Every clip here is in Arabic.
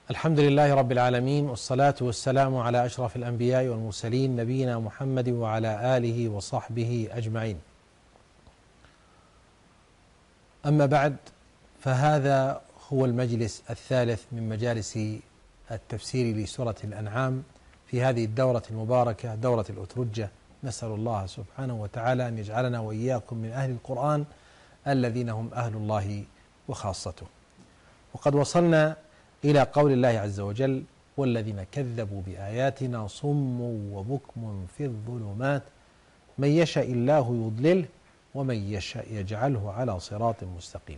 الحمد لله رب العالمين، والصلاة والسلام على أشرف الأنبياء والمرسلين نبينا محمد وعلى آله وصحبه أجمعين. أما بعد، فهذا هو المجلس الثالث من مجالس التفسير لسورة الأنعام في هذه الدورة المباركة، دورة الأترجة. نسأل الله سبحانه وتعالى أن يجعلنا وإياكم من أهل القرآن الذين هم أهل الله وخاصته. وقد وصلنا إلى قول الله عز وجل: والذين كذبوا بآياتنا صم وبكم في الظلمات من يشاء الله يضلله ومن يشاء يجعله على صراط مستقيم.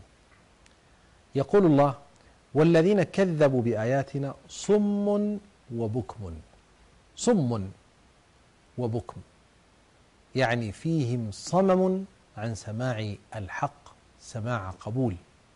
يقول الله: والذين كذبوا بآياتنا صم وبكم. صم وبكم يعني فيهم صمم عن سماع الحق سماع قبول،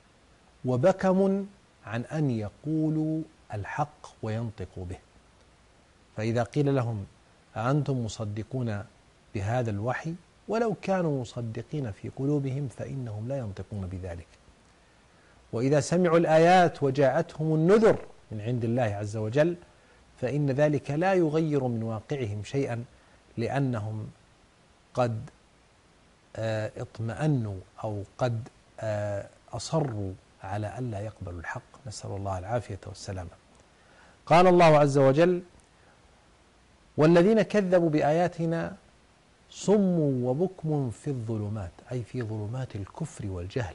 وبكم عن أن يقولوا الحق وينطقوا به. فإذا قيل لهم أأنتم مصدقون بهذا الوحي ولو كانوا مصدقين في قلوبهم فإنهم لا ينطقون بذلك. وإذا سمعوا الآيات وجاءتهم النذر من عند الله عز وجل فإن ذلك لا يغير من واقعهم شيئا، لأنهم قد اطمأنوا أو قد أصروا على ألا يقبلوا الحق، نسأل الله العافية والسلامة. قال الله عز وجل: والذين كذبوا بآياتنا صم وبكم في الظلمات، أي في ظلمات الكفر والجهل،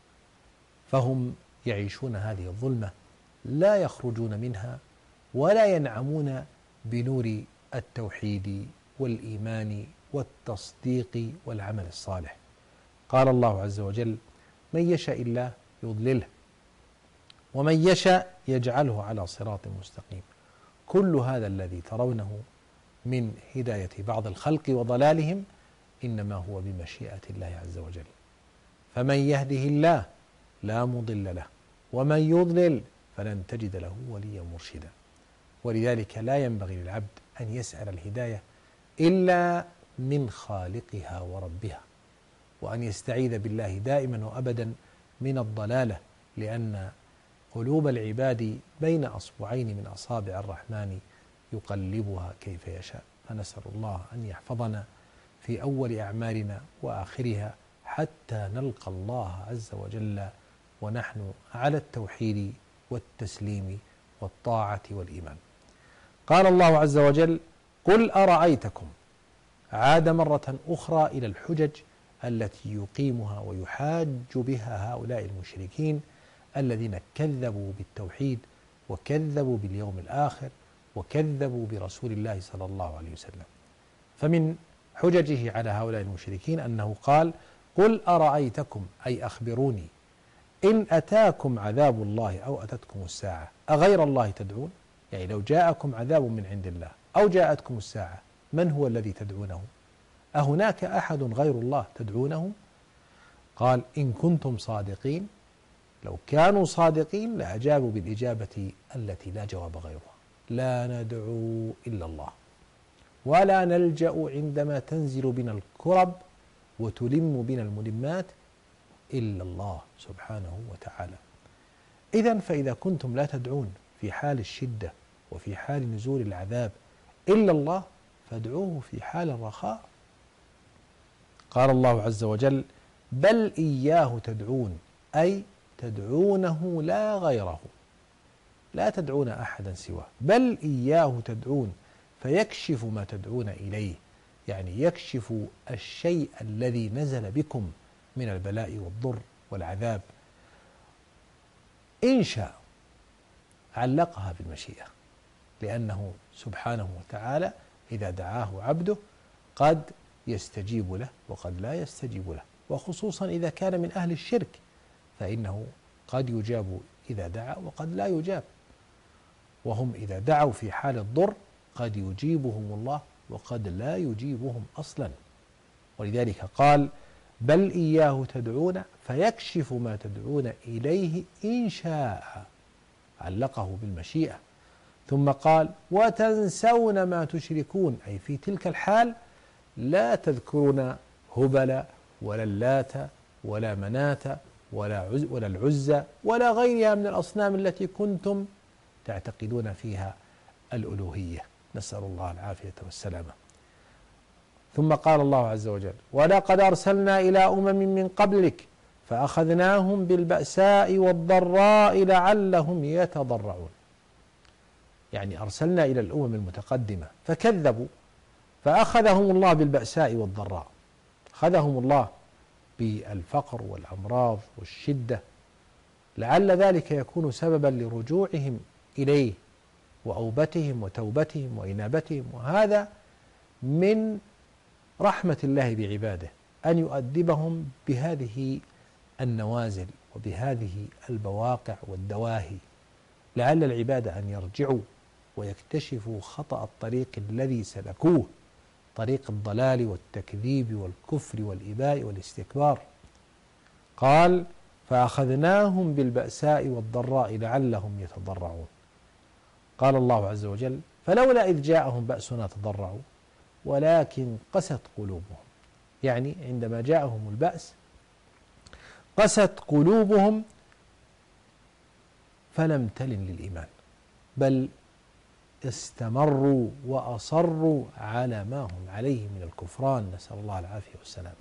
فهم يعيشون هذه الظلمة لا يخرجون منها ولا ينعمون بنور التوحيد والإيمان والتصديق والعمل الصالح. قال الله عز وجل: من يشاء الله يضلله ومن يشاء يجعله على صراط مستقيم. كل هذا الذي ترونه من هداية بعض الخلق وضلالهم إنما هو بمشيئة الله عز وجل. فمن يهده الله لا مضل له ومن يضلل فلن تجد له وليا مرشدا. ولذلك لا ينبغي للعبد أن يسأل الهداية إلا من خالقها وربها، وأن يستعيذ بالله دائما وأبدا من الضلالة، لأن قلوب العباد بين أصبعين من أصابع الرحمن يقلبها كيف يشاء. فنسأل الله أن يحفظنا في أول أعمالنا وآخرها حتى نلقى الله عز وجل ونحن على التوحيد والتسليم والطاعة والإيمان. قال الله عز وجل: قل أرأيتكم. عاد مرة أخرى إلى الحجج التي يقيمها ويحاج بها هؤلاء المشركين الذين كذبوا بالتوحيد وكذبوا باليوم الآخر وكذبوا برسول الله صلى الله عليه وسلم. فمن حججه على هؤلاء المشركين أنه قال: قل أرأيتكم، أي أخبروني، إن أتاكم عذاب الله أو أتتكم الساعة أغير الله تدعون؟ يعني لو جاءكم عذاب من عند الله أو جاءتكم الساعة من هو الذي تدعونه؟ أهناك أحد غير الله تدعونه؟ قال: إن كنتم صادقين. لو كانوا صادقين لأجابوا بالإجابة التي لا جواب غيرها: لا ندعو إلا الله ولا نلجأ عندما تنزل بنا الكرب وتلم بنا الملمات إلا الله سبحانه وتعالى. إذن فإذا كنتم لا تدعون في حال الشدة وفي حال نزول العذاب إلا الله فادعوه في حال الرخاء. قال الله عز وجل: بل إياه تدعون، أي تدعونه لا غيره، لا تدعون أحدا سواه، بل إياه تدعون فيكشف ما تدعون إليه، يعني يكشف الشيء الذي نزل بكم من البلاء والضر والعذاب. إن شاء علقها بالمشيئة، لأنه سبحانه وتعالى إذا دعاه عبده قد يستجيب له وقد لا يستجيب له، وخصوصا إذا كان من أهل الشرك فإنه قد يجاب إذا دعا وقد لا يجاب، وهم إذا دعوا في حال الضر قد يجيبهم الله وقد لا يجيبهم أصلا. ولذلك قال: بل إياه تدعون فيكشف ما تدعون إليه إن شاء، علقه بالمشيئة. ثم قال: وتنسون ما تشركون، أي في تلك الحال لا تذكرون هبل ولا اللات ولا مناة ولا العزى ولا غيرها من الأصنام التي كنتم تعتقدون فيها الألوهية، نسأل الله العافية والسلامة. ثم قال الله عز وجل: ولقد أرسلنا إلى أمم من قبلك فأخذناهم بالبأساء والضراء لعلهم يتضرعون. يعني أرسلنا إلى الأمم المتقدمة فكذبوا، فأخذهم الله بالبأساء والضراء، أخذهم الله بالفقر والأمراض والشدة، لعل ذلك يكون سببا لرجوعهم إليه وأوبتهم وتوبتهم وإنابتهم. وهذا من رحمة الله بعباده أن يؤدبهم بهذه النوازل وبهذه البواقع والدواهي، لعل العباد أن يرجعوا ويكتشفوا خطأ الطريق الذي سلكوه، طريق الضلال والتكذيب والكفر والإباء والاستكبار. قال: فأخذناهم بالبأساء والضراء لعلهم يتضرعون. قال الله عز وجل: فلولا إذ جاءهم بأسنا تضرعوا ولكن قست قلوبهم. يعني عندما جاءهم البأس قست قلوبهم فلم تلن للإيمان، بل استمروا وأصروا على ما هم عليه من الكفران، نسأل الله العافية والسلامة.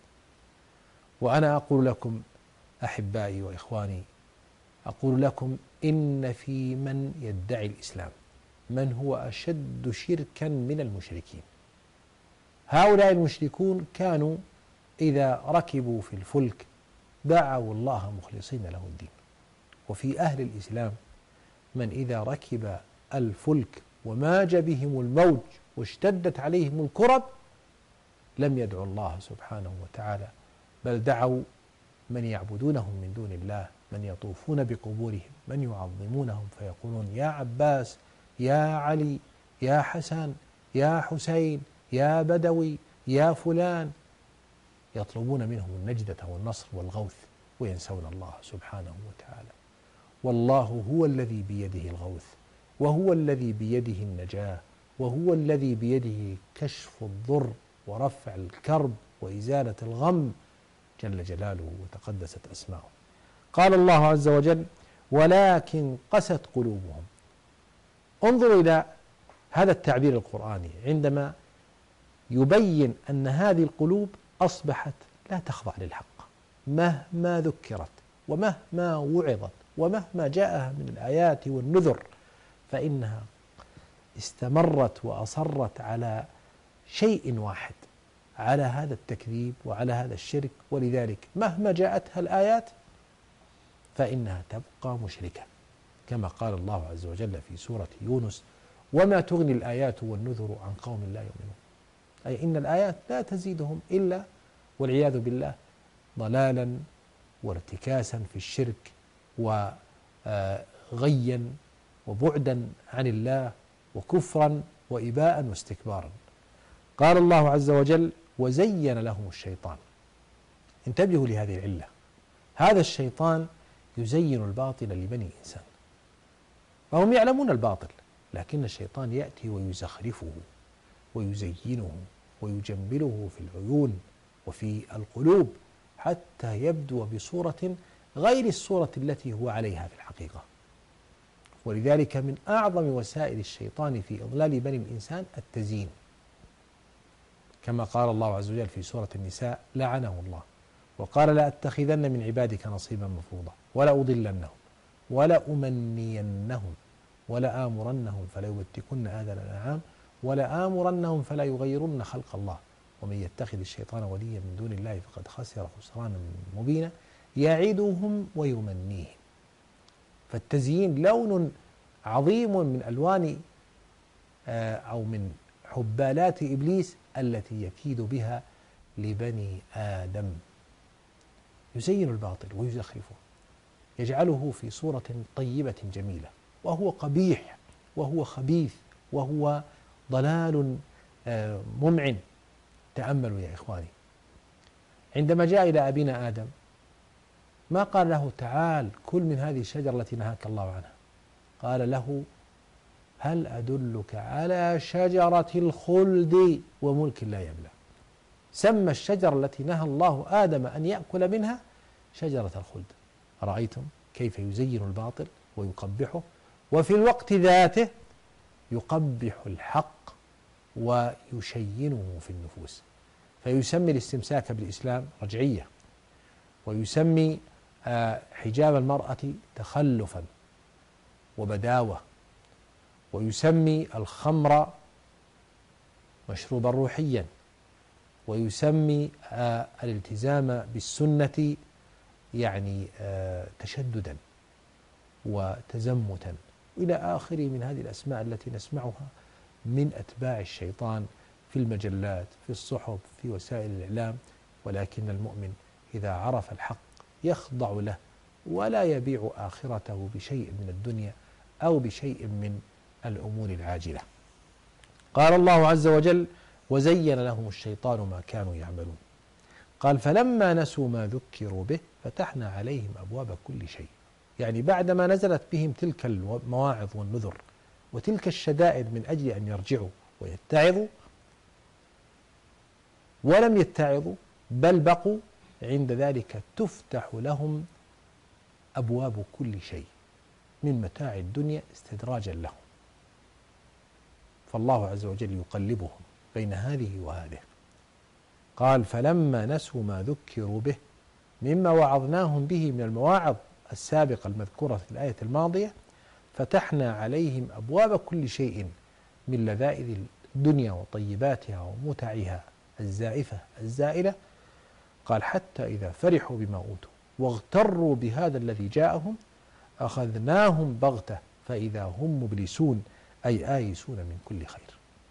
وأنا أقول لكم أحبائي وإخواني، أقول لكم إن في من يدعي الإسلام من هو أشد شركا من المشركين. هؤلاء المشركون كانوا إذا ركبوا في الفلك دعوا الله مخلصين له الدين، وفي أهل الإسلام من إذا ركب الفلك وماج بهم الموج واشتدت عليهم الكرب لم يدعوا الله سبحانه وتعالى، بل دعوا من يعبدونهم من دون الله، من يطوفون بقبورهم، من يعظمونهم فيقولون: يا عباس، يا علي، يا حسن، يا حسين، يا بدوي، يا فلان، يطلبون منهم النجدة والنصر والغوث وينسون الله سبحانه وتعالى. والله هو الذي بيده الغوث، وهو الذي بيده النجاة، وهو الذي بيده كشف الضر ورفع الكرب وإزالة الغم جل جلاله وتقدست أسماؤه. قال الله عز وجل: ولكن قست قلوبهم. انظروا إلى هذا التعبير القرآني عندما يبين أن هذه القلوب أصبحت لا تخضع للحق مهما ذكرت ومهما وعظت ومهما جاءها من الآيات والنذر، فإنها استمرت وأصرت على شيء واحد، على هذا التكذيب وعلى هذا الشرك. ولذلك مهما جاءتها الآيات فإنها تبقى مشركة، كما قال الله عز وجل في سورة يونس: وما تغني الآيات والنذر عن قوم لا يؤمنون. أي إن الآيات لا تزيدهم إلا والعياذ بالله ضلالا وارتكاسا في الشرك وغيا وبعدا عن الله وكفرا وإباء واستكبارا. قال الله عز وجل: وزين لهم الشيطان. انتبهوا لهذه العلة، هذا الشيطان يزين الباطل لبني الإنسان، فهم يعلمون الباطل، لكن الشيطان يأتي ويزخرفه ويزينه ويجمله في العيون وفي القلوب حتى يبدو بصورة غير الصورة التي هو عليها في الحقيقة. ولذلك من أعظم وسائل الشيطان في إضلال بني الإنسان التزيين، كما قال الله عز وجل في سورة النساء: لعنه الله وقال: لأتخذن من عبادك نصيبا مفروضا ولأضلنهم ولأمنينهم ولآمرنهم فليبتكن آذان الأنعام ولآمرنهم فلا يغيرن خلق الله ومن يتخذ الشيطان وليا من دون الله فقد خسر خسرانا مبينا يعدهم ويمنيهم. فالتزيين لون عظيم من ألوان أو من حبالات إبليس التي يكيد بها لبني آدم. يزين الباطل ويزخرفه، يجعله في صورة طيبة جميلة، وهو قبيح وهو خبيث وهو ضلال ممعن. تأملوا يا إخواني، عندما جاء إلى أبينا آدم ما قال له: تعال كل من هذه الشجرة التي نهاك الله عنها، قال له: هل أدلك على شجرة الخلد وملك لا يبلى. سمى الشجرة التي نهى الله آدم أن يأكل منها شجرة الخلد. أرأيتم كيف يزين الباطل ويقبحه وفي الوقت ذاته يقبح الحق ويشينه في النفوس، فيسمي الاستمساك بالإسلام رجعية، ويسمي حجاب المرأة تخلفا وبداوة، ويسمي الخمر مشروبا روحيا، ويسمي الالتزام بالسنة يعني تشددا وتزمتا إلى آخره من هذه الأسماء التي نسمعها من أتباع الشيطان في المجلات، في الصحف، في وسائل الإعلام. ولكن المؤمن إذا عرف الحق يخضع له ولا يبيع آخرته بشيء من الدنيا أو بشيء من الأمور العاجلة. قال الله عز وجل: وزين لهم الشيطان ما كانوا يعملون. قال: فلما نسوا ما ذكروا به فتحنا عليهم أبواب كل شيء. يعني بعدما نزلت بهم تلك المواعظ والنذر وتلك الشدائد من أجل أن يرجعوا ويتعظوا، ولم يتعظوا بل بقوا، عند ذلك تفتح لهم أبواب كل شيء من متاع الدنيا استدراجا لهم. فالله عز وجل يقلبهم بين هذه وهذه. قال: فلما نسوا ما ذكروا به مما وعظناهم به من المواعظ السابقة المذكورة في الآية الماضية، فتحنا عليهم أبواب كل شيء من لذائذ الدنيا وطيباتها ومتعها الزائفة الزائلة. قال: حتى إذا فرحوا بما أوتوا واغتروا بهذا الذي جاءهم أخذناهم بغتة فإذا هم مبلسون، أي آيسون من كل خير.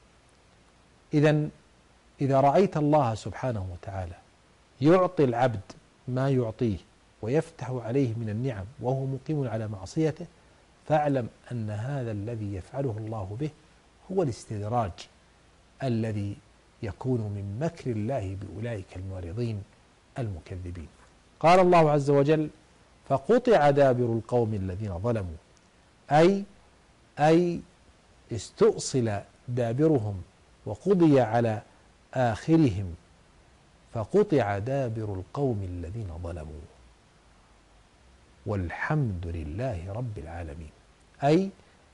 إذا رأيت الله سبحانه وتعالى يعطي العبد ما يعطيه ويفتح عليه من النعم وهو مقيم على معصيته، فاعلم أن هذا الذي يفعله الله به هو الاستدراج الذي يكون من مكر الله بأولئك المعرضين المكذبين. قال الله عز وجل: فقطع دابر القوم الذين ظلموا، أي استؤصل دابرهم وقضي على آخرهم، فقطع دابر القوم الذين ظلموا والحمد لله رب العالمين. أي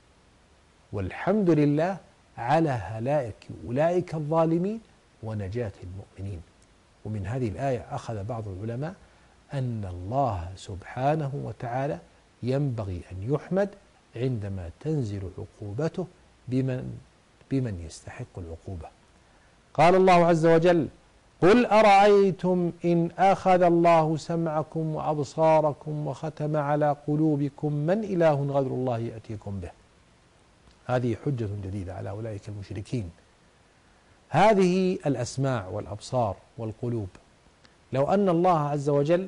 والحمد لله على هلاك أولئك الظالمين ونجاة المؤمنين. ومن هذه الآية أخذ بعض العلماء أن الله سبحانه وتعالى ينبغي أن يحمد عندما تنزل عقوبته بمن يستحق العقوبة. قال الله عز وجل: قل أرأيتم إن أخذ الله سمعكم وأبصاركم وختم على قلوبكم من إله غير الله يأتيكم به. هذه حجة جديدة على أولئك المشركين. هذه الأسماع والأبصار والقلوب، لو أن الله عز وجل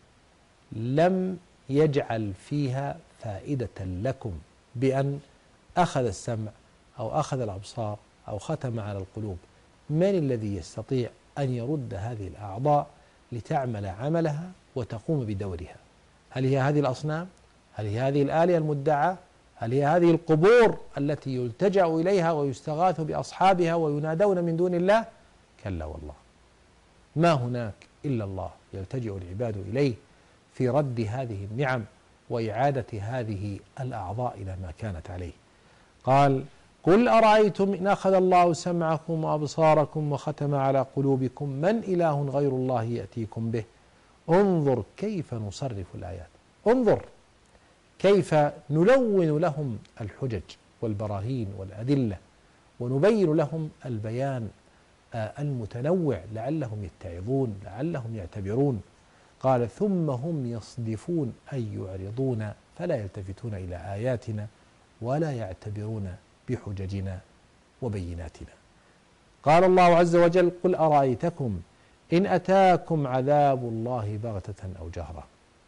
لم يجعل فيها فائدة لكم بأن أخذ السمع أو أخذ الأبصار أو ختم على القلوب، من الذي يستطيع أن يرد هذه الأعضاء لتعمل عملها وتقوم بدورها؟ هل هي هذه الأصنام؟ هل هي هذه الآلهة المدعاة؟ هل هي هذه القبور التي يلتجأ إليها ويستغاث بأصحابها وينادون من دون الله؟ كلا والله، ما هناك إلا الله يلتجئ العباد إليه في رد هذه النعم وإعادة هذه الأعضاء إلى ما كانت عليه. قال: قل أرأيتم إن أخذ الله سمعكم وأبصاركم وختم على قلوبكم من إله غير الله يأتيكم به انظر كيف نصرف الآيات. انظر كيف نلون لهم الحجج والبراهين والأدلة ونبين لهم البيان المتنوع لعلهم يتعظون، لعلهم يعتبرون. قال: ثم هم يصدفون أي يعرضون فلا يلتفتون إلى آياتنا ولا يعتبرون بحججنا وبيناتنا. قال الله عز وجل: قل أرأيتكم إن أتاكم عذاب الله بغتة أو جهرة.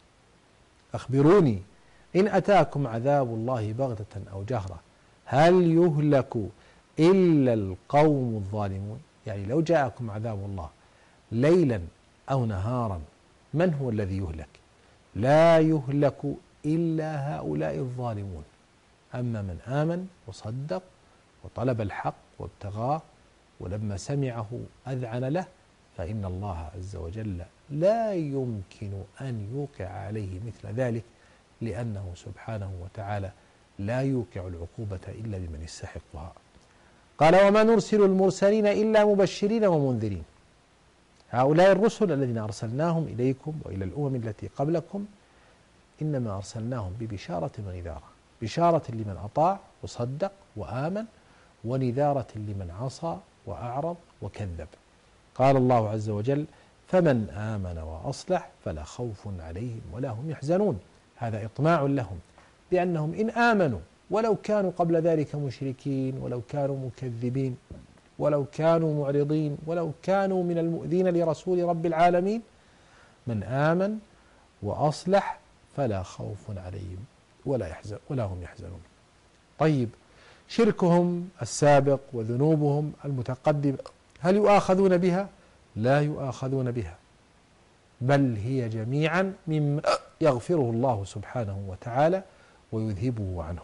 أخبروني إن أتاكم عذاب الله بغتة أو جهرة هل يهلك إلا القوم الظالمون؟ يعني لو جاءكم عذاب الله ليلا أو نهارا من هو الذي يهلك؟ لا يهلك إلا هؤلاء الظالمون. أما من آمن وصدق وطلب الحق وابتغاه ولما سمعه أذعن له فإن الله عز وجل لا يمكن أن يوقع عليه مثل ذلك، لأنه سبحانه وتعالى لا يوقع العقوبة إلا بمن يستحقها. قال وما نرسل المرسلين إلا مبشرين ومنذرين. هؤلاء الرسل الذين أرسلناهم إليكم وإلى الأمم التي قبلكم إنما أرسلناهم ببشارة ونذارة، بشارة لمن أطاع وصدق وآمن، ونذارة لمن عصى وأعرض وكذب. قال الله عز وجل فمن آمن وأصلح فلا خوف عليهم ولا هم يحزنون. هذا إطماع لهم بأنهم إن آمنوا ولو كانوا قبل ذلك مشركين، ولو كانوا مكذبين، ولو كانوا معرضين، ولو كانوا من المؤذين لرسول رب العالمين، من آمن وأصلح فلا خوف عليهم ولا هم يحزنون. طيب، شركهم السابق وذنوبهم المتقدمة هل يؤاخذون بها؟ لا يؤاخذون بها، بل هي جميعا مما يغفره الله سبحانه وتعالى ويذهبه عنهم،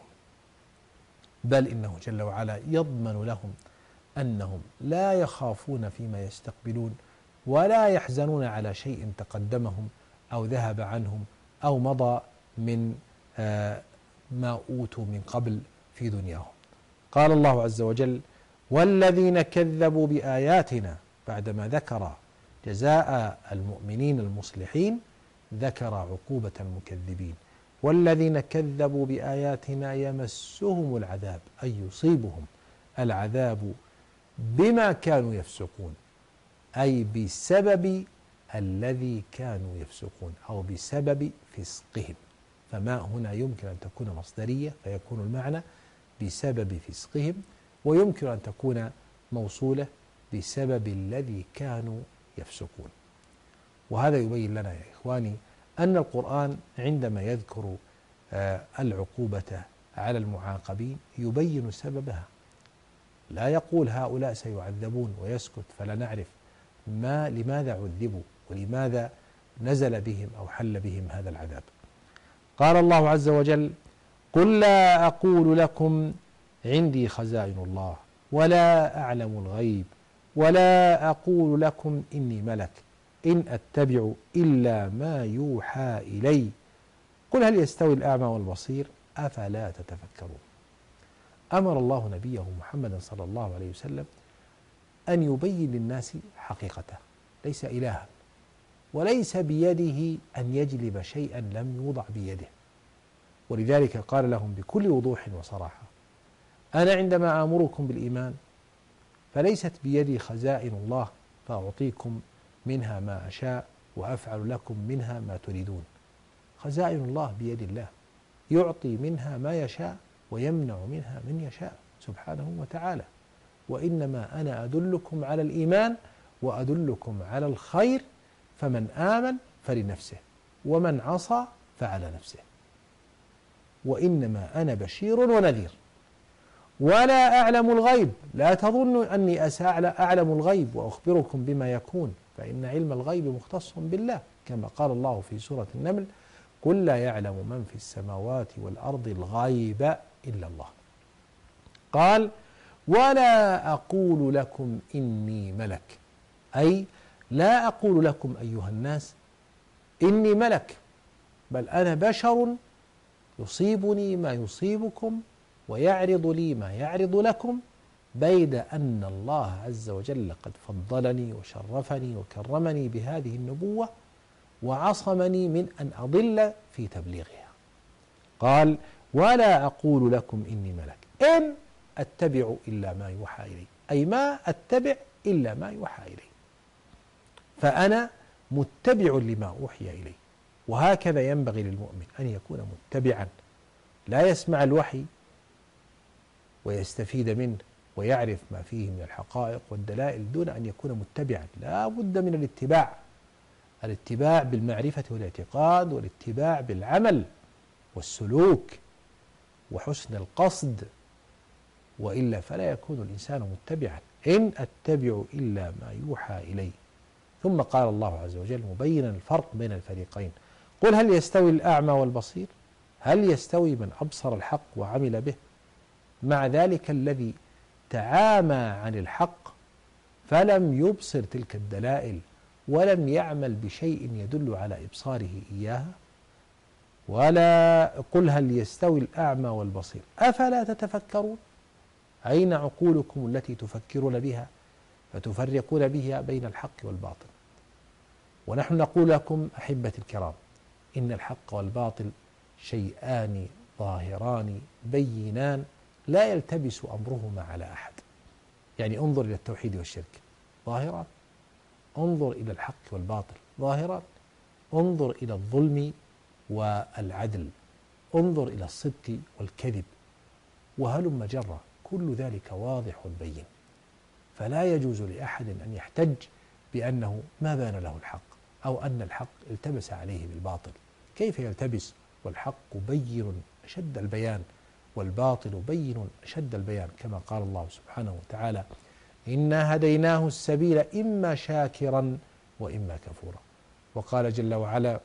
بل إنه جل وعلا يضمن لهم أنهم لا يخافون فيما يستقبلون ولا يحزنون على شيء تقدمهم أو ذهب عنهم أو مضى من ما أوتوا من قبل في دنياهم. قال الله عز وجل والذين كذبوا بآياتنا، بعدما ذكر جزاء المؤمنين المصلحين ذكر عقوبة المكذبين. والذين كذبوا بآياتنا يمسهم العذاب، أي يصيبهم العذاب بما كانوا يفسقون، أي بسبب الذي كانوا يفسقون أو بسبب فسقهم. فما هنا يمكن أن تكون مصدرية فيكون المعنى بسبب فسقهم، ويمكن أن تكون موصولة بسبب الذي كانوا يفسقون. وهذا يبين لنا يا إخواني أن القرآن عندما يذكر العقوبة على المعاقبين يبين سببها، لا يقول هؤلاء سيعذبون ويسكت فلا نعرف لماذا عذبوا ولماذا نزل بهم أو حل بهم هذا العذاب. قال الله عز وجل قل لا أقول لكم عندي خزائن الله ولا أعلم الغيب ولا أقول لكم إني ملك إن أتبع إلا ما يوحى إلي قل هل يستوي الأعمى والبصير أفلا تتفكرون. أمر الله نبيه محمدا صلى الله عليه وسلم أن يبين للناس حقيقته، ليس إلها وليس بيده أن يجلب شيئا لم يوضع بيده. ولذلك قال لهم بكل وضوح وصراحة أنا عندما آمركم بالإيمان فليست بيدي خزائن الله فأعطيكم منها ما أشاء وأفعل لكم منها ما تريدون. خزائن الله بيد الله، يعطي منها ما يشاء ويمنع منها من يشاء سبحانه وتعالى. وإنما أنا أدلكم على الإيمان وأدلكم على الخير، فمن آمن فلنفسه ومن عصى فعلى نفسه. وإنما أنا بشير ونذير ولا أعلم الغيب، لا تظن أني أعلم الغيب وأخبركم بما يكون، فإن علم الغيب مختص بالله، كما قال الله في سورة النمل قل لا يعلم من في السماوات والأرض الغيب إلا الله. قال ولا أقول لكم إني ملك، أي لا أقول لكم أيها الناس إني ملك، بل أنا بشر يصيبني ما يصيبكم ويعرض لي ما يعرض لكم، بيد أن الله عز وجل قد فضلني وشرفني وكرمني بهذه النبوة وعصمني من أن أضل في تبليغها. قال ولا أقول لكم إني ملك إن أتبع إلا ما يوحى إلي، أي ما أتبع إلا ما يوحى إلي، فأنا متبع لما أوحي إلي. وهكذا ينبغي للمؤمن أن يكون متبعا، لا يسمع الوحي ويستفيد منه ويعرف ما فيه من الحقائق والدلائل دون أن يكون متبعا. لا بد من الاتباع بالمعرفة والاعتقاد، والاتباع بالعمل والسلوك وحسن القصد، وإلا فلا يكون الإنسان متبعا. إن أتبع إلا ما يوحى إلي. ثم قال الله عز وجل مبينا الفرق بين الفريقين قل هل يستوي الأعمى والبصير، هل يستوي من أبصر الحق وعمل به مع ذلك الذي تعامى عن الحق فلم يبصر تلك الدلائل ولم يعمل بشيء يدل على إبصاره إياها؟ ولا قل هل يستوي الأعمى والبصير أفلا تتفكرون. أين عقولكم التي تفكرون بها فتفرقون بها بين الحق والباطل؟ ونحن نقول لكم أحبتي الكرام إن الحق والباطل شيئان ظاهران بينان لا يلتبس أمرهما على أحد. يعني انظر إلى التوحيد والشرك ظاهران، انظر إلى الحق والباطل ظاهران، انظر إلى الظلم والعدل، انظر إلى الصدق والكذب، وهلم جرة، كل ذلك واضح بين. فلا يجوز لأحد أن يحتج بأنه ما بان له الحق أو أن الحق التبس عليه بالباطل. كيف يلتبس والحق بين أشد البيان والباطل بين أشد البيان، كما قال الله سبحانه وتعالى: إنا هديناه السبيل إما شاكرا وإما كفورا. وقال جل وعلا: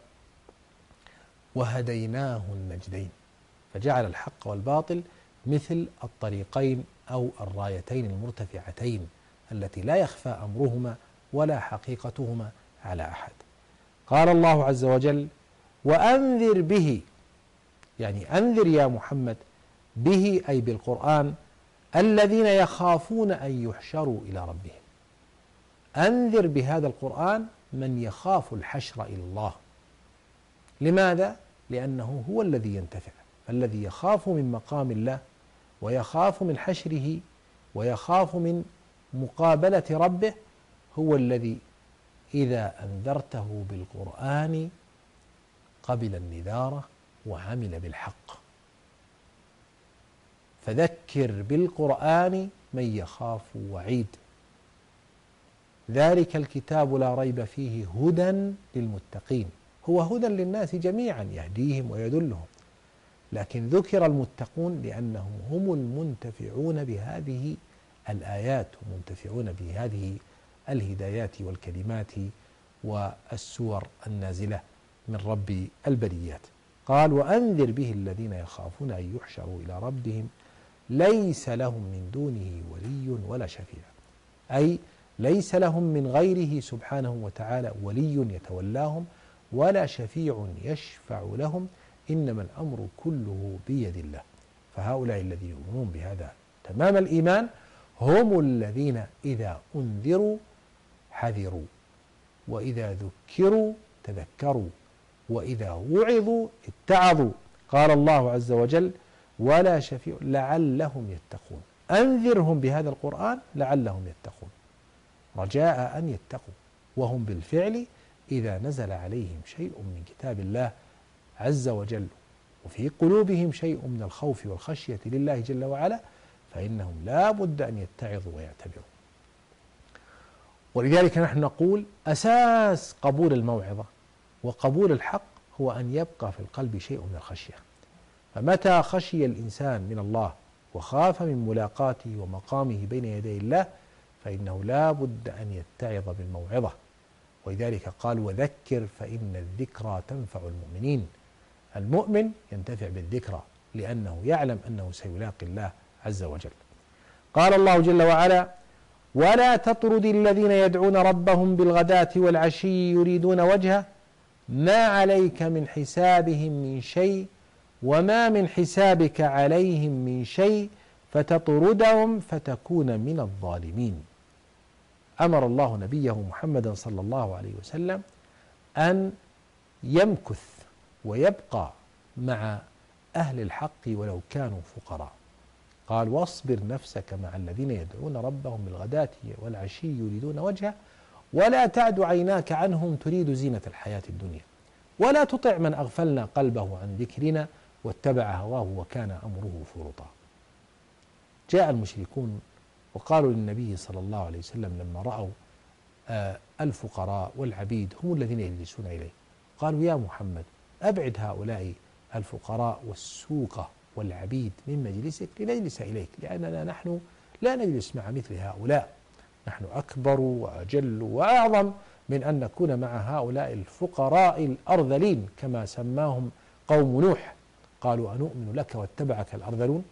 وهديناه النجدين. فجعل الحق والباطل مثل الطريقين أو الرايتين المرتفعتين التي لا يخفى أمرهما ولا حقيقتهما على أحد. قال الله عز وجل: وأنذر به، يعني أنذر يا محمد به أي بالقرآن الذين يخافون أن يحشروا إلى ربهم. أنذر بهذا القرآن من يخاف الحشر إلى الله. لماذا؟ لأنه هو الذي ينتفع. فالذي يخاف من مقام الله ويخاف من حشره ويخاف من مقابلة ربه هو الذي إذا أنذرته بالقرآن قبل النذارة وعمل بالحق. فذكر بالقرآن من يخاف وعيد. ذلك الكتاب لا ريب فيه هدى للمتقين. هو هدى للناس جميعا يهديهم ويدلهم، لكن ذكر المتقون لأنهم هم المنتفعون بهذه الآيات ومنتفعون بهذه الهدايات والكلمات والسور النازلة من رب البريات. قال: وأنذر به الذين يخافون أن يحشروا إلى ربهم ليس لهم من دونه ولي ولا شفيع. أي ليس لهم من غيره سبحانه وتعالى ولي يتولاهم ولا شفيع يشفع لهم، إنما الأمر كله بيد الله. فهؤلاء الذين يؤمنون بهذا تمام الإيمان هم الذين إذا أنذروا حذروا، وإذا ذكروا تذكروا، وإذا وعظوا اتعظوا. قال الله عز وجل: ولا شفيع لعلهم يتقون. أنذرهم بهذا القرآن لعلهم يتقون، رجاء أن يتقوا، وهم بالفعل إذا نزل عليهم شيء من كتاب الله عز وجل وفي قلوبهم شيء من الخوف والخشية لله جل وعلا فإنهم لا بد أن يتعظوا ويعتبروا. ولذلك نحن نقول أساس قبول الموعظة وقبول الحق هو أن يبقى في القلب شيء من الخشية. فمتى خشي الإنسان من الله وخاف من ملاقاته ومقامه بين يدي الله فإنه لا بد أن يتعظ بالموعظة. ولذلك قال: وذكر فإن الذكرى تنفع المؤمنين. المؤمن ينتفع بالذكرى لأنه يعلم أنه سيلاقي الله عز وجل. قال الله جل وعلا: ولا تطرد الذين يدعون ربهم بالغداة والعشي يريدون وجهه ما عليك من حسابهم من شيء وما من حسابك عليهم من شيء فتطردهم فتكون من الظالمين. أمر الله نبيه محمدا صلى الله عليه وسلم أن يمكث ويبقى مع أهل الحق ولو كانوا فقراء. قال: واصبر نفسك مع الذين يدعون ربهم بالغداة والعشي يريدون وجهه ولا تعد عيناك عنهم تريد زينة الحياة الدنيا ولا تطع من أغفلنا قلبه عن ذكرنا واتبع هواه وكان أمره فرطا. جاء المشركون وقالوا للنبي صلى الله عليه وسلم لما رأوا الفقراء والعبيد هم الذين يجلسون إليه، قالوا: يا محمد أبعد هؤلاء الفقراء والسوقة والعبيد من مجلسك لنجلس إليك، لأننا نحن لا نجلس مع مثل هؤلاء، نحن أكبر وأجل وأعظم من أن نكون مع هؤلاء الفقراء الأرذلين كما سماهم قوم نوح. قالوا: أنؤمن لك واتبعك الأرذلون.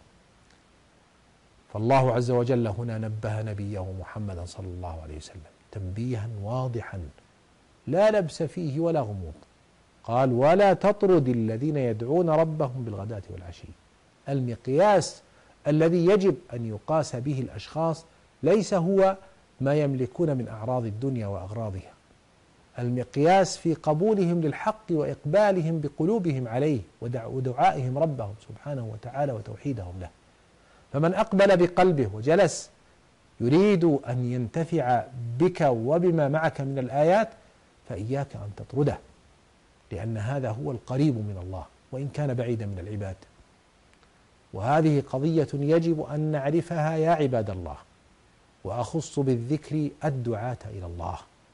فالله عز وجل هنا نبه نبيه محمدا صلى الله عليه وسلم تنبيها واضحا لا لبس فيه ولا غموض. قال ولا تطرد الذين يدعون ربهم بالغداة والعشي. المقياس الذي يجب أن يقاس به الأشخاص ليس هو ما يملكون من أعراض الدنيا وأغراضها، المقياس في قبولهم للحق وإقبالهم بقلوبهم عليه ودعائهم ربهم سبحانه وتعالى وتوحيدهم له. فمن أقبل بقلبه وجلس يريد أن ينتفع بك وبما معك من الآيات فإياك أن تطرده، لأن هذا هو القريب من الله وإن كان بعيدا من العباد. وهذه قضية يجب أن نعرفها يا عباد الله، وأخص بالذكر الدعاة إلى الله.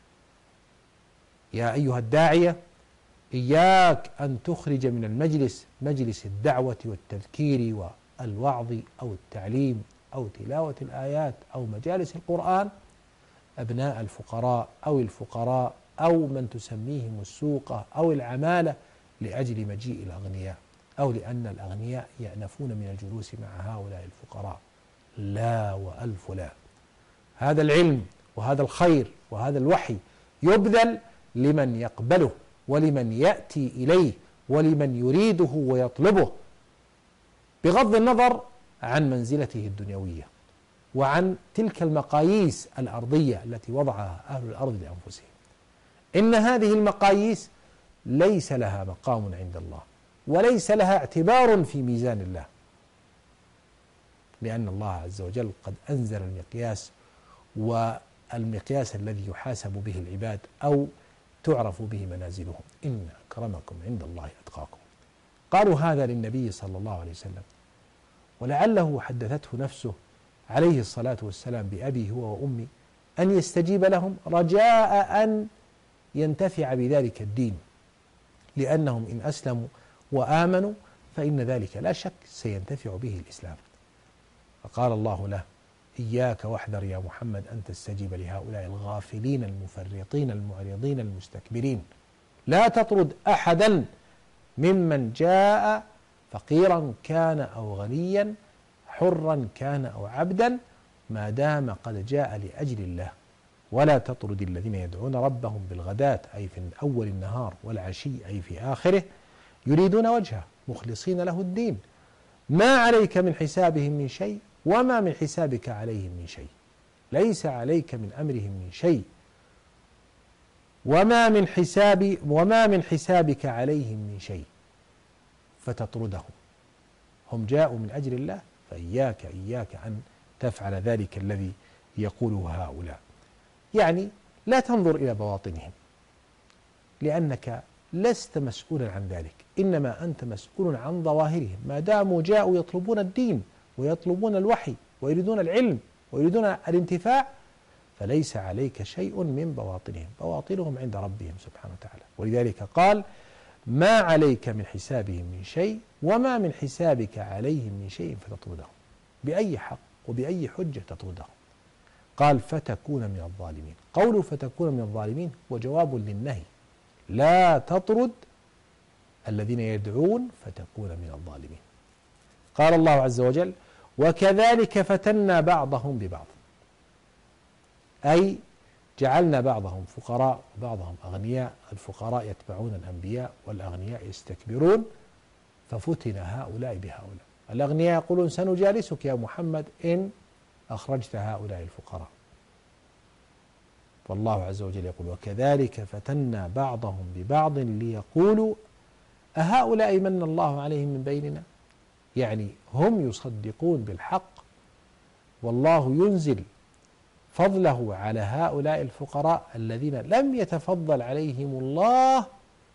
يا أيها الداعية إياك أن تخرج من المجلس، مجلس الدعوة والتذكير والوعظ أو التعليم أو تلاوة الآيات أو مجالس القرآن، أبناء الفقراء أو من تسميهم السوقة أو العمالة لأجل مجيء الأغنياء، أو لأن الأغنياء يأنفون من الجلوس مع هؤلاء الفقراء. لا وألف لا. هذا العلم وهذا الخير وهذا الوحي يبذل لمن يقبله ولمن يأتي إليه ولمن يريده ويطلبه، بغض النظر عن منزلته الدنيوية وعن تلك المقاييس الأرضية التي وضعها أهل الأرض لأنفسهم. إن هذه المقاييس ليس لها مقام عند الله وليس لها اعتبار في ميزان الله، لأن الله عز وجل قد أنزل المقياس، والمقياس الذي يحاسب به العباد أو تعرف به منازلهم: إن أكرمكم عند الله أتقاكم. قالوا هذا للنبي صلى الله عليه وسلم، ولعله حدثته نفسه عليه الصلاة والسلام بأبي هو وأمي أن يستجيب لهم رجاء أن ينتفع بذلك الدين، لأنهم إن أسلموا وآمنوا فإن ذلك لا شك سينتفع به الإسلام. فقال الله له: إياك واحذر يا محمد أن تستجيب لهؤلاء الغافلين المفرطين المعرضين المستكبرين. لا تطرد أحدا ممن جاء فقيرا كان أو غنيا، حرا كان أو عبدا، ما دام قد جاء لأجل الله. ولا تطرد الذين يدعون ربهم بالغداة أي في أول النهار، والعشي أي في آخره، يريدون وجهه مخلصين له الدين، ما عليك من حسابهم من شيء وما من حسابك عليهم من شيء. ليس عليك من أمرهم من شيء وما من حسابك عليهم من شيء فتطردهم. هم جاءوا من أجل الله، فإياك أن تفعل ذلك الذي يقوله هؤلاء. يعني لا تنظر إلى بواطنهم، لأنك لست مسؤولا عن ذلك، إنما أنت مسؤول عن ظواهرهم. ما داموا جاءوا يطلبون الدين ويطلبون الوحي ويريدون العلم ويريدون الانتفاع، فليس عليك شيء من بواطنهم، بواطنهم عند ربهم سبحانه وتعالى. ولذلك قال: ما عليك من حسابهم من شيء وما من حسابك عليهم من شيء فتطردهم. بأي حق وبأي حجة تطردهم؟ قال: فتكون من الظالمين. قوله فتكون من الظالمين هو جواب للنهي، لا تطرد الذين يدعون فتكون من الظالمين. قال الله عز وجل: وكذلك فتنا بعضهم ببعض، أي جعلنا بعضهم فقراء وبعضهم أغنياء، الفقراء يتبعون الأنبياء والأغنياء يستكبرون، ففتن هؤلاء بهؤلاء. الأغنياء يقولون: سنجالسك يا محمد إن أخرجت هؤلاء الفقراء. والله عز وجل يقول: وكذلك فتنا بعضهم ببعض ليقولوا أهؤلاء من الله عليهم من بيننا. يعني هم يصدقون بالحق، والله ينزل فضله على هؤلاء الفقراء الذين لم يتفضل عليهم الله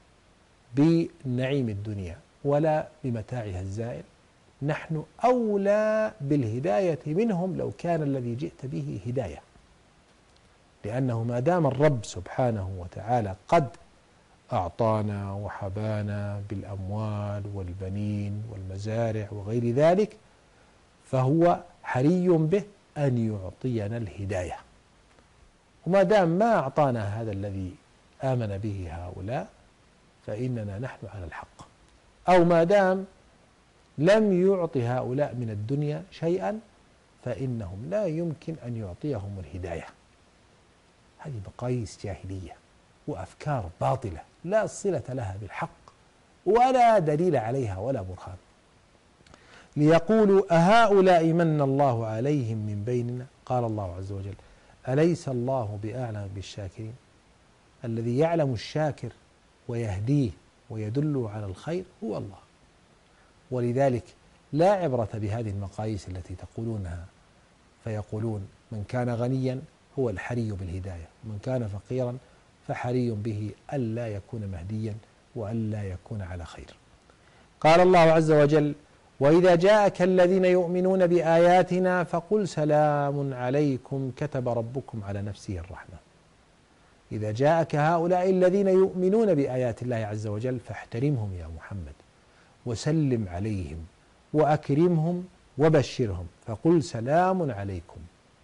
بنعيم الدنيا ولا بمتاعها الزائل. نحن أولى بالهداية منهم لو كان الذي جئت به هداية، لأنه ما دام الرب سبحانه وتعالى قد أعطانا وحبانا بالأموال والبنين والمزارع وغير ذلك، فهو حري به أن يعطينا الهداية. وما دام ما أعطانا هذا الذي آمن به هؤلاء فإننا نحن على الحق، أو ما دام لم يعطي هؤلاء من الدنيا شيئا فإنهم لا يمكن أن يعطيهم الهداية. هذه مقاييس جاهلية وأفكار باطلة لا صلة لها بالحق ولا دليل عليها ولا برهان، ليقولوا أهؤلاء من الله عليهم من بيننا؟ قال الله عز وجل: أليس الله بأعلم بالشاكرين؟ الذي يعلم الشاكر ويهديه ويدل على الخير هو الله. ولذلك لا عبرة بهذه المقاييس التي تقولونها، فيقولون من كان غنيا هو الحري بالهداية، ومن كان فقيرا فحري به ألا يكون مهديا وألا يكون على خير. قال الله عز وجل: وإذا جاءك الذين يؤمنون بآياتنا فقل سلام عليكم كتب ربكم على نفسه الرحمة. إذا جاءك هؤلاء الذين يؤمنون بآيات الله عز وجل فاحترمهم يا محمد، وسلم عليهم وأكرمهم وبشرهم، فقل سلام عليكم،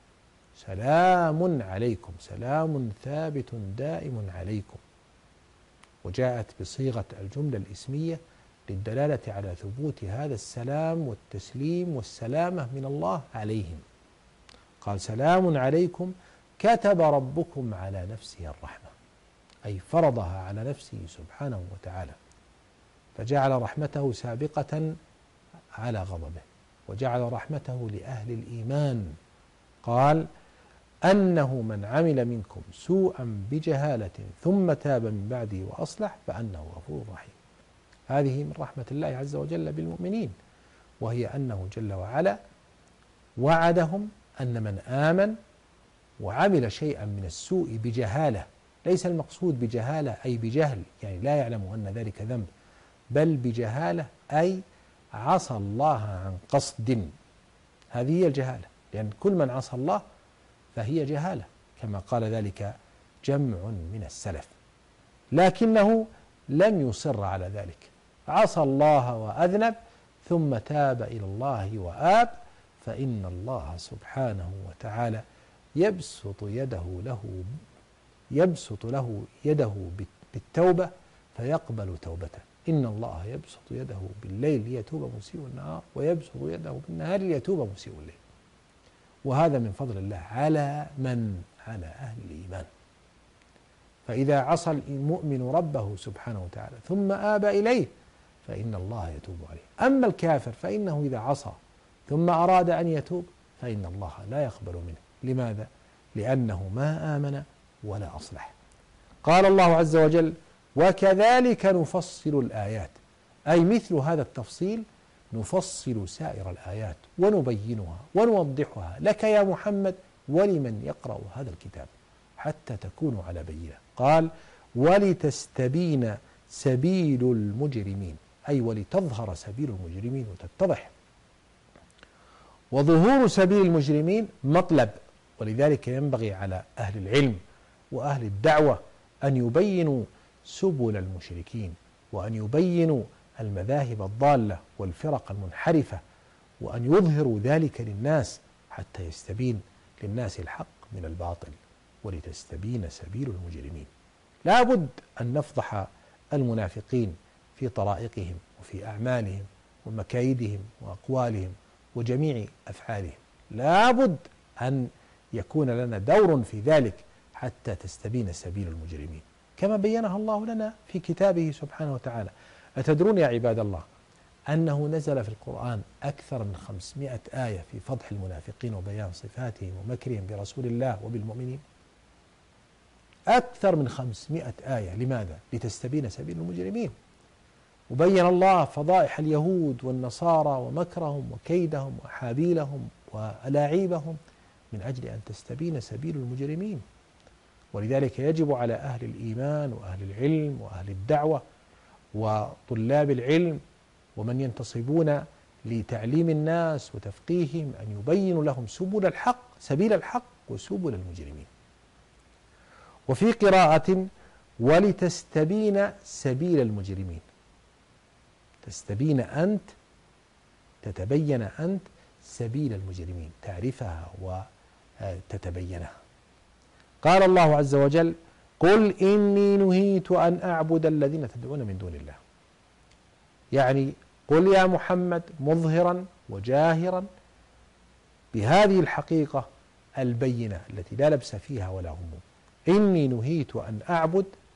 سلام عليكم، سلام ثابت دائم عليكم. وجاءت بصيغة الجملة الإسمية للدلالة على ثبوت هذا السلام والتسليم والسلامة من الله عليهم. قال: سلام عليكم كتب ربكم على نفسه الرحمة، أي فرضها على نفسه سبحانه وتعالى، فجعل رحمته سابقة على غضبه، وجعل رحمته لأهل الإيمان. قال: أنه من عمل منكم سوءا بجهالة ثم تاب من بعده وأصلح فأنه غفور رحيم. هذه من رحمة الله عز وجل بالمؤمنين، وهي أنه جل وعلا وعدهم أن من آمن وعمل شيئا من السوء بجهالة، ليس المقصود بجهالة أي بجهل، يعني لا يعلم أن ذلك ذنب، بل بجهالة أي عصى الله عن قصد. هذه هي الجهالة، لأن كل من عصى الله فهي جهالة، كما قال ذلك جمع من السلف، لكنه لم يصر على ذلك، عصى الله وأذنب ثم تاب إلى الله وآب، فإن الله سبحانه وتعالى يبسط له يده بالتوبة فيقبل توبته. إن الله يبسط يده بالليل ليتوب مسيء النهار، ويبسط يده بالنهار ليتوب مسيء الليل. وهذا من فضل الله على أهل الإيمان. فإذا عصى المؤمن ربه سبحانه وتعالى ثم آب إليه فإن الله يتوب عليه. أما الكافر فإنه إذا عصى ثم أراد أن يتوب فإن الله لا يقبل منه. لماذا؟ لأنه ما آمن ولا أصلح. قال الله عز وجل: وكذلك نفصل الآيات، أي مثل هذا التفصيل نفصل سائر الآيات ونبينها ونوضحها لك يا محمد ولمن يقرأ هذا الكتاب حتى تكونوا على بينة. قال: ولتستبين سبيل المجرمين، أي ولتظهر سبيل المجرمين وتتضح. وظهور سبيل المجرمين مطلب، ولذلك ينبغي على أهل العلم وأهل الدعوة أن يبينوا سبل المشركين، وأن يبينوا المذاهب الضالة والفرق المنحرفة، وأن يظهروا ذلك للناس حتى يستبين للناس الحق من الباطل. ولتستبين سبيل المجرمين، لا بد أن نفضح المنافقين في طرائقهم وفي أعمالهم ومكايدهم وأقوالهم وجميع أفعالهم، لا بد أن يكون لنا دور في ذلك حتى تستبين سبيل المجرمين، كما بينها الله لنا في كتابه سبحانه وتعالى. أتدرون يا عباد الله أنه نزل في القرآن أكثر من 500 آية في فضح المنافقين وبيان صفاتهم ومكرهم برسول الله وبالمؤمنين؟ أكثر من 500 آية. لماذا؟ لتستبين سبيل المجرمين. وبين الله فضائح اليهود والنصارى ومكرهم وكيدهم وحابيلهم وألاعيبهم من أجل أن تستبين سبيل المجرمين. ولذلك يجب على أهل الإيمان وأهل العلم وأهل الدعوة وطلاب العلم ومن ينتصبون لتعليم الناس وتفقيههم أن يبينوا لهم سبل الحق، سبيل الحق وسبل المجرمين. وفي قراءة: ولتستبين سبيل المجرمين، تستبين أنت، تتبين أنت سبيل المجرمين، تعرفها وتتبينها. قال الله عز وجل: قل إني نهيت أن أعبد الذين تدعون من دون الله. يعني قل يا محمد مظهرا وجاهرا بهذه الحقيقة البينة التي لا لبس فيها ولا غموض: إني نهيت أن أعبد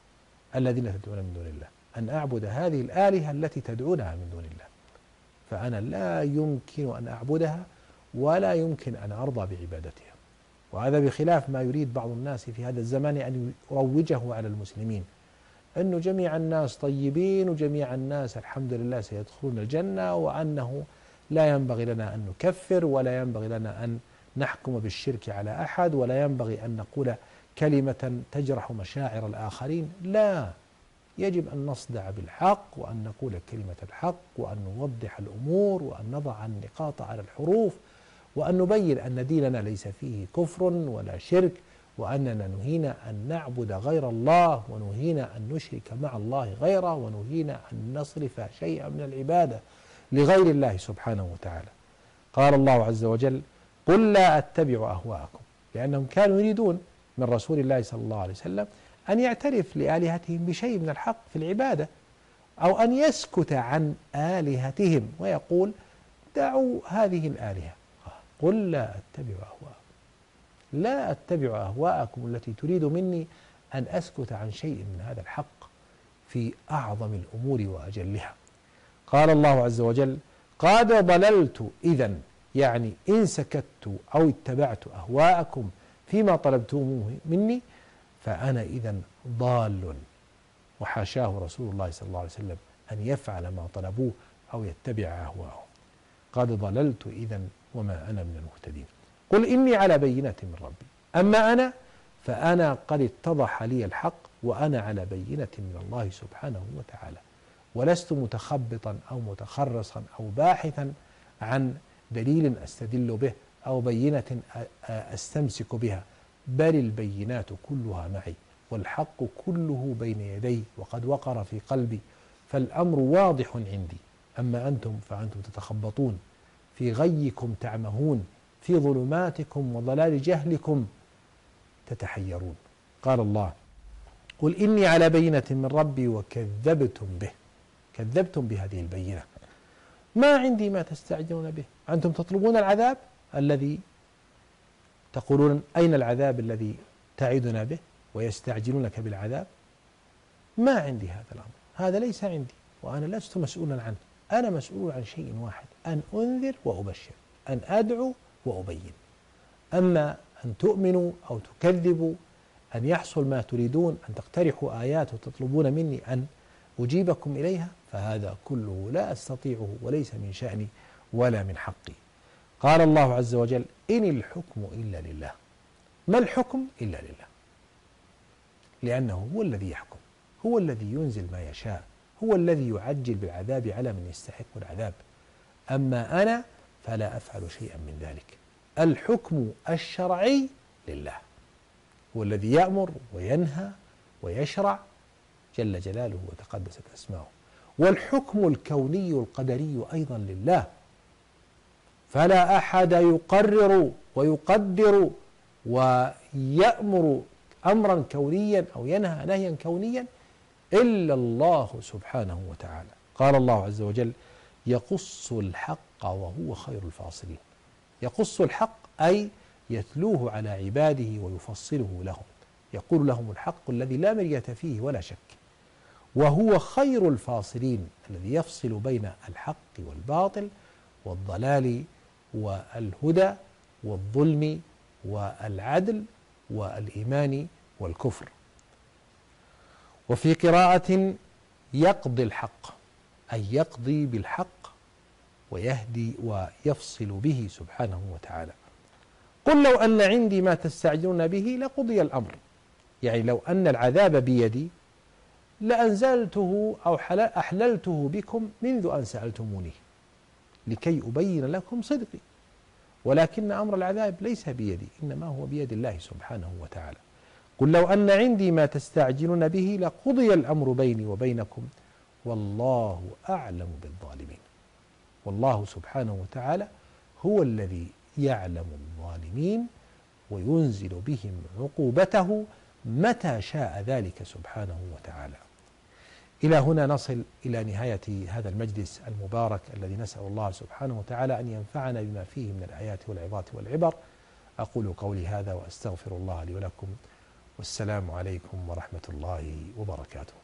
الذين تدعون من دون الله، أن أعبد هذه الآلهة التي تدعونها من دون الله، فأنا لا يمكن أن أعبدها ولا يمكن أن أرضى بعبادتها. وهذا بخلاف ما يريد بعض الناس في هذا الزمان أن يروجه على المسلمين، أنه جميع الناس طيبين وجميع الناس الحمد لله سيدخلون الجنة، وأنه لا ينبغي لنا أن نكفر ولا ينبغي لنا أن نحكم بالشرك على أحد ولا ينبغي أن نقول كلمة تجرح مشاعر الآخرين. لا، يجب أن نصدع بالحق وأن نقول كلمة الحق وأن نوضح الأمور وأن نضع النقاط على الحروف وأن نبين أن ديننا ليس فيه كفر ولا شرك، وأننا نهينا أن نعبد غير الله، ونهينا أن نشرك مع الله غيره، ونهينا أن نصرف شيئا من العبادة لغير الله سبحانه وتعالى. قال الله عز وجل: قل لا أتبع أهواءكم، لأنهم كانوا يريدون من رسول الله صلى الله عليه وسلم أن يعترف لآلهتهم بشيء من الحق في العبادة، أو أن يسكت عن آلهتهم ويقول: دعوا هذه الآلهة. قل لا أتبع أهواءكم، لا أتبع أهواءكم التي تريد مني أن أسكت عن شيء من هذا الحق في أعظم الأمور وأجلها. قال الله عز وجل: قد ضللت إذن، يعني إن سكت أو اتبعت أهواءكم فيما طلبتموه مني فأنا إذن ضال. وحاشاه رسول الله صلى الله عليه وسلم أن يفعل ما طلبوه أو يتبع أهواءهم. قد ضللت إذن وما أنا من المهتدين. قل إني على بينة من ربي، أما أنا فأنا قد اتضح لي الحق وأنا على بينة من الله سبحانه وتعالى، ولست متخبطا أو متخرصا أو باحثا عن دليل أستدل به أو بينة أستمسك بها، بل البينات كلها معي والحق كله بين يدي وقد وقر في قلبي، فالأمر واضح عندي. أما أنتم فأنتم تتخبطون في غيكم، تعمهون في ظلماتكم وضلال جهلكم تتحيرون. قال الله: قل إني على بينة من ربي وكذبتم به، كذبتم بهذه البينة، ما عندي ما تستعجلون به. أنتم تطلبون العذاب الذي تقولون أين العذاب الذي تعدنا به ويستعجلونك بالعذاب؟ ما عندي هذا الأمر، هذا ليس عندي وأنا لست مسؤولا عنه. أنا مسؤول عن شيء واحد: أن أنذر وأبشر، أن أدعو وأبين. أما أن تؤمنوا أو تكذبوا، أن يحصل ما تريدون، أن تقترحوا آيات وتطلبون مني أن أجيبكم إليها، فهذا كله لا أستطيعه وليس من شأني ولا من حقي. قال الله عز وجل: إن الحكم إلا لله. ما الحكم إلا لله؟ لأنه هو الذي يحكم، هو الذي ينزل ما يشاء، هو الذي يعجل بالعذاب على من يستحق العذاب. أما أنا فلا أفعل شيئا من ذلك. الحكم الشرعي لله، هو الذي يأمر وينهى ويشرع جل جلاله وتقدست أسماؤه. والحكم الكوني القدري أيضا لله، فلا أحد يقرر ويقدر ويأمر أمرا كونيا أو ينهى نهيا كونيا إلا الله سبحانه وتعالى. قال الله عز وجل: يقص الحق وهو خير الفاصلين. يقص الحق أي يتلوه على عباده ويفصله لهم، يقول لهم الحق الذي لا مرية فيه ولا شك، وهو خير الفاصلين الذي يفصل بين الحق والباطل والضلال والهدى والظلم والعدل والإيمان والكفر. وفي قراءة: يقضي الحق، أي يقضي بالحق ويهدي ويفصل به سبحانه وتعالى. قل لو أن عندي ما تستعجلون به لقضي الأمر، يعني لو أن العذاب بيدي لأنزلته أو أحللته بكم منذ أن سألتموني لكي أبين لكم صدقي، ولكن أمر العذاب ليس بيدي، إنما هو بيد الله سبحانه وتعالى. قل لو أن عندي ما تستعجلون به لقضي الأمر بيني وبينكم والله أعلم بالظالمين. والله سبحانه وتعالى هو الذي يعلم الظالمين وينزل بهم عقوبته متى شاء ذلك سبحانه وتعالى. إلى هنا نصل إلى نهاية هذا المجلس المبارك الذي نسأل الله سبحانه وتعالى أن ينفعنا بما فيه من الآيات والعظات والعبر. أقول قولي هذا وأستغفر الله لي ولكم، والسلام عليكم ورحمة الله وبركاته.